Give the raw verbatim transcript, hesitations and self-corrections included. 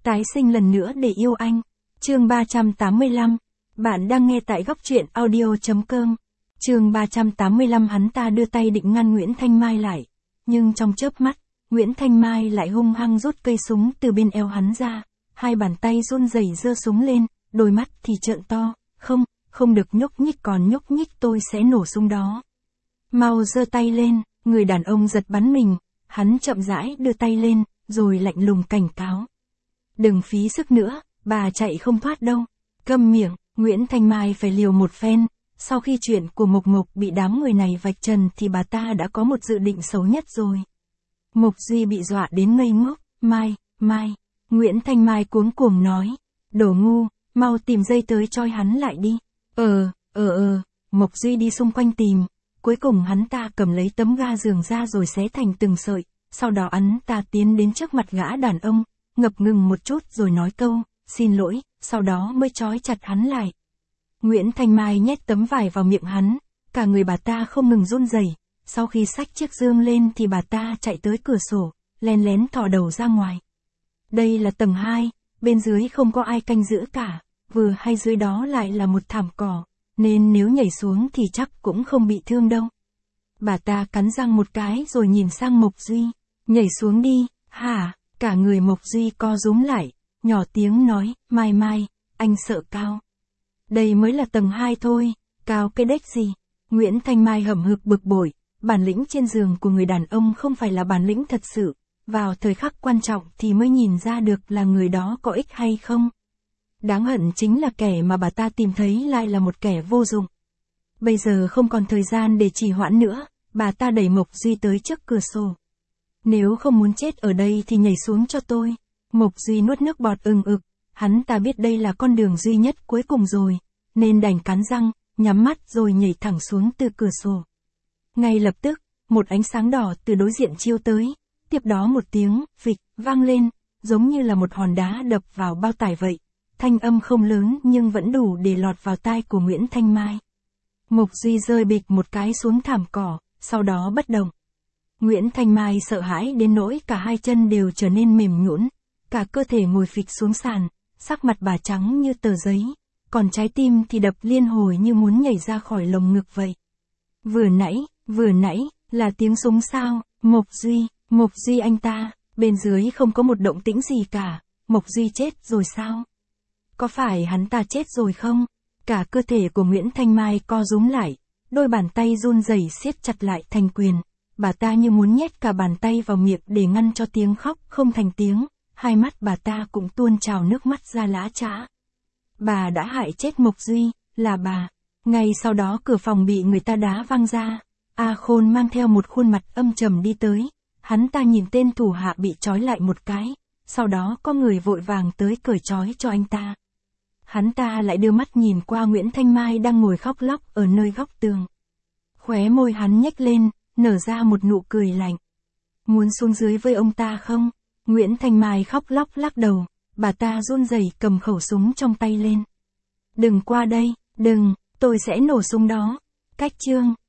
Tái sinh lần nữa để yêu anh. Chương ba trăm tám mươi lăm. Bạn đang nghe tại góc truyện audio chấm com. Chương ba trăm tám mươi lăm. Hắn ta đưa tay định ngăn Nguyễn Thanh Mai lại. Nhưng trong chớp mắt, Nguyễn Thanh Mai lại hung hăng rút cây súng từ bên eo hắn ra. Hai bàn tay run rẩy giơ súng lên, đôi mắt thì trợn to. Không, không được nhúc nhích, còn nhúc nhích tôi sẽ nổ súng đó. Mau giơ tay lên, người đàn ông giật bắn mình. Hắn chậm rãi đưa tay lên, rồi lạnh lùng cảnh cáo. Đừng phí sức nữa, bà chạy không thoát đâu. Câm miệng, Nguyễn Thanh Mai phải liều một phen. Sau khi chuyện của Mộc Mộc bị đám người này vạch trần thì bà ta đã có một dự định xấu nhất rồi. Mộc Duy bị dọa đến ngây ngốc. Mai, Mai, Nguyễn Thanh Mai cuống cuồng nói. Đồ ngu, mau tìm dây tới trói hắn lại đi. Ờ, ờ ờ, Mộc Duy đi xung quanh tìm. Cuối cùng hắn ta cầm lấy tấm ga giường ra rồi xé thành từng sợi. Sau đó hắn ta tiến đến trước mặt gã đàn ông, ngập ngừng một chút rồi nói câu, xin lỗi, sau đó mới trói chặt hắn lại. Nguyễn Thanh Mai nhét tấm vải vào miệng hắn, cả người bà ta không ngừng run rẩy. Sau khi xách chiếc giường lên thì bà ta chạy tới cửa sổ, lén lén thò đầu ra ngoài. Đây là tầng hai, bên dưới không có ai canh giữ cả, vừa hay dưới đó lại là một thảm cỏ, nên nếu nhảy xuống thì chắc cũng không bị thương đâu. Bà ta cắn răng một cái rồi nhìn sang Mộc Duy, nhảy xuống đi, hả? Cả người Mộc Duy co rúm lại, nhỏ tiếng nói, Mai Mai, anh sợ cao. Đây mới là tầng hai thôi, cao cái đếch gì. Nguyễn Thanh Mai hậm hực bực bội, bản lĩnh trên giường của người đàn ông không phải là bản lĩnh thật sự, vào thời khắc quan trọng thì mới nhìn ra được là người đó có ích hay không. Đáng hận chính là kẻ mà bà ta tìm thấy lại là một kẻ vô dụng. Bây giờ không còn thời gian để trì hoãn nữa, bà ta đẩy Mộc Duy tới trước cửa sổ. Nếu không muốn chết ở đây thì nhảy xuống cho tôi. Mộc Duy nuốt nước bọt ừng ực, hắn ta biết đây là con đường duy nhất cuối cùng rồi, nên đành cắn răng, nhắm mắt rồi nhảy thẳng xuống từ cửa sổ. Ngay lập tức, một ánh sáng đỏ từ đối diện chiếu tới, tiếp đó một tiếng phịch vang lên, giống như là một hòn đá đập vào bao tải vậy. Thanh âm không lớn nhưng vẫn đủ để lọt vào tai của Nguyễn Thanh Mai. Mộc Duy rơi bịch một cái xuống thảm cỏ, sau đó bất động. Nguyễn Thanh Mai sợ hãi đến nỗi cả hai chân đều trở nên mềm nhũn, cả cơ thể ngồi phịch xuống sàn, sắc mặt bà trắng như tờ giấy, còn trái tim thì đập liên hồi như muốn nhảy ra khỏi lồng ngực vậy. Vừa nãy, vừa nãy, là tiếng súng sao? Mộc Duy, Mộc Duy anh ta, bên dưới không có một động tĩnh gì cả, Mộc Duy chết rồi sao? Có phải hắn ta chết rồi không? Cả cơ thể của Nguyễn Thanh Mai co rúm lại, đôi bàn tay run rẩy siết chặt lại thành quyền. Bà ta như muốn nhét cả bàn tay vào miệng để ngăn cho tiếng khóc không thành tiếng, hai mắt bà ta cũng tuôn trào nước mắt ra lã chã. Bà đã hại chết Mộc Duy, là bà. Ngay sau đó cửa phòng bị người ta đá văng ra. A Khôn mang theo một khuôn mặt âm trầm đi tới. Hắn ta nhìn tên thủ hạ bị trói lại một cái, sau đó có người vội vàng tới cởi trói cho anh ta. Hắn ta lại đưa mắt nhìn qua Nguyễn Thanh Mai đang ngồi khóc lóc ở nơi góc tường. Khóe môi hắn nhếch lên, nở ra một nụ cười lạnh. Muốn xuống dưới với ông ta không? Nguyễn Thanh Mai khóc lóc lắc đầu, bà ta run rẩy cầm khẩu súng trong tay lên. Đừng qua đây, đừng, tôi sẽ nổ súng đó. Cách chương.